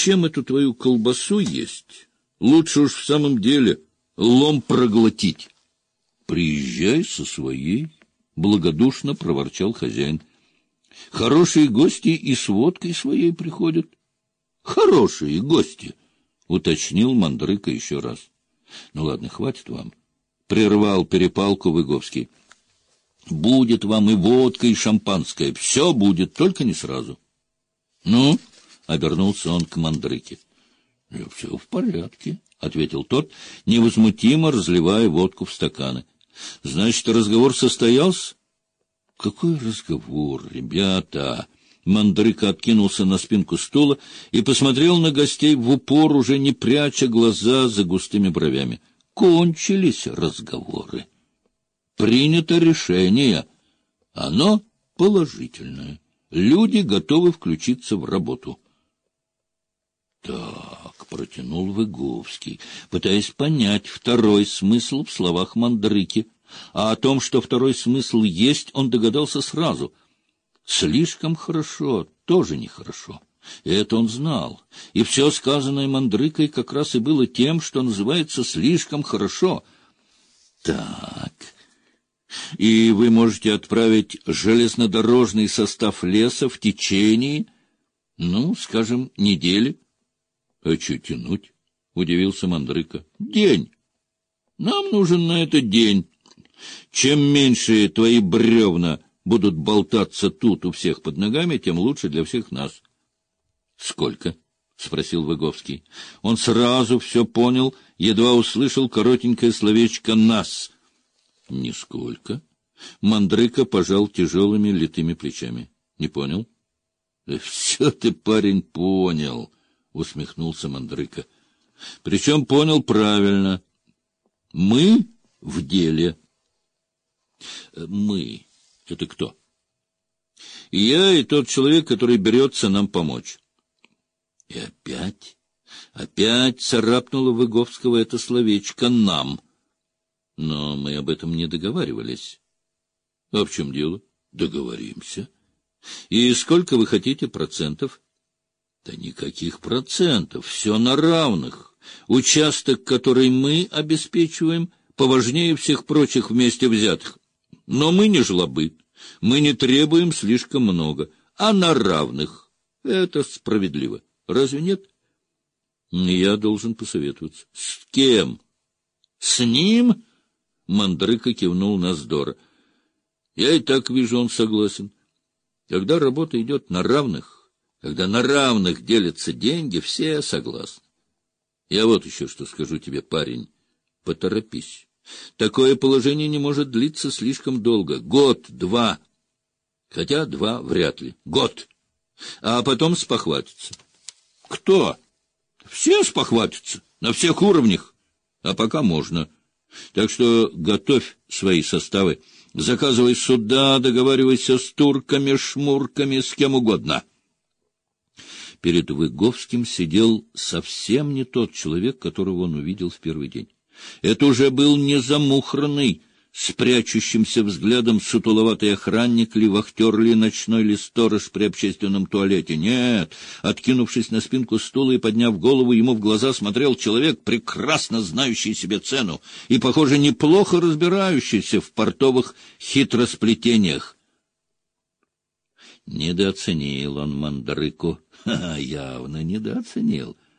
зачем эту твою колбасу есть? Лучше уж в самом деле лом проглотить. — Приезжай со своей, — благодушно проворчал хозяин. — Хорошие гости и с водкой своей приходят. — Хорошие гости, — уточнил Мандрыка еще раз. — Ну ладно, хватит вам, — прервал перепалку Выговский. — Будет вам и водка, и шампанское, все будет, только не сразу. — Ну? — обернулся он к Мандрыке. — Все в порядке, — ответил тот, невозмутимо разливая водку в стаканы. — Значит, разговор состоялся? — Какой разговор, ребята? Мандрыка откинулся на спинку стула и посмотрел на гостей в упор, уже не пряча глаза за густыми бровями. Кончились разговоры. Принято решение. Оно положительное. Люди готовы включиться в работу. Так, протянул Выговский, пытаясь понять второй смысл в словах Мандрыки. А о том, что второй смысл есть, он догадался сразу. Слишком хорошо тоже нехорошо. И это он знал. И все сказанное Мандрыкой как раз и было тем, что называется слишком хорошо. Так. И вы можете отправить железнодорожный состав леса в течение, ну, скажем, недели. — А что тянуть? — удивился Мандрыка. — День. Нам нужен на это день. Чем меньше твои бревна будут болтаться тут у всех под ногами, тем лучше для всех нас. — Сколько? — спросил Выговский. Он сразу все понял, едва услышал коротенькое словечко «нас». — Нисколько. Мандрыка пожал тяжелыми литыми плечами. — Не понял? — Да все ты, парень, понял, — усмехнулся Мандрыка. — Причем понял правильно. Мы в деле. — Мы — это кто? — Я и тот человек, который берется нам помочь. И опять царапнуло Выговского это словечко «нам». Но мы об этом не договаривались. — А в чем дело? — Договоримся. — И сколько вы хотите процентов? — Да никаких процентов, все на равных. Участок, который мы обеспечиваем, поважнее всех прочих вместе взятых. Но мы не жлобы, мы не требуем слишком много, а на равных. Это справедливо. Разве нет? Я должен посоветоваться. С кем? С ним? Мандрыка кивнул на Здора. Я и так вижу, он согласен. Когда работа идет на равных, когда на равных делятся деньги, все согласны. Я вот еще что скажу тебе, парень. Поторопись. Такое положение не может длиться слишком долго. Год, два. Хотя два вряд ли. Год. А потом спохватится. Кто? Все спохватятся. На всех уровнях. А пока можно. Так что готовь свои составы. Заказывай суда, договаривайся с турками, шмурками, с кем угодно. Перед Выговским сидел совсем не тот человек, которого он увидел в первый день. Это уже был не замухренный, с прячущимся взглядом сутуловатый охранник ли, вахтер ли, ночной ли сторож при общественном туалете. Нет, откинувшись на спинку стула и подняв голову, ему в глаза смотрел человек, прекрасно знающий себе цену и, похоже, неплохо разбирающийся в портовых хитросплетениях. Недооценил он Мандрыку, явно недооценил.